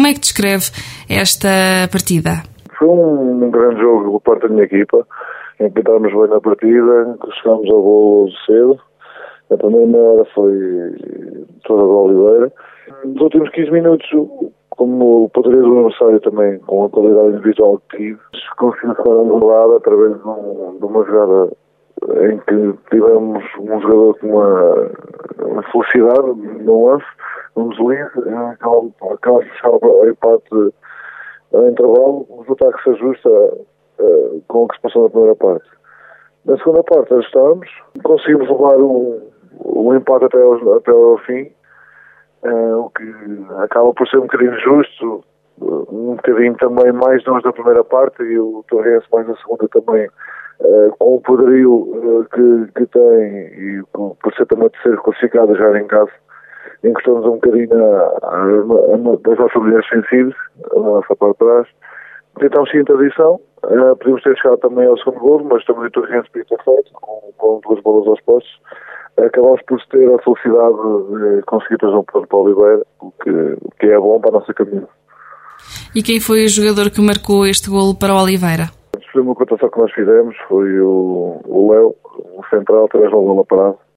é que descreve esta partida? Foi um grande jogo por parte da minha equipa, em que entramos bem na partida, chegámos ao golo cedo. A primeira meia hora foi toda da Oliveira. Nos últimos 15 minutos, como o poderio do adversário também, com a qualidade individual que tive, conseguimos ficar anulado através de uma jogada em que tivemos um jogador com uma felicidade no lance, um deslize, acaba de fechar o empate ao intervalo. O resultado que se ajusta com a que se passou na primeira parte. Na segunda parte ajustámos, conseguimos levar o empate até ao fim, o que acaba por ser um bocadinho justo, um bocadinho também mais nós da primeira parte e o Torrense mais na segunda também, com o poderio que tem e por ser também terceiro classificado já em casa, encostamos um bocadinho das nossas linhas defensivas, a nossa parte de trás. Tentámos seguir a tradição, podíamos ter chegado também ao segundo golo, mas também o Torrense podia ter feito, com 2 bolas aos postos. Acabámos por ter a felicidade de conseguir trazer um ponto para o Oliveira, o que é bom para a nossa caminhada. E quem foi o jogador que marcou este golo para o Oliveira? Foi uma contratação que nós fizemos, foi o Léo, o central, através de uma bola parada.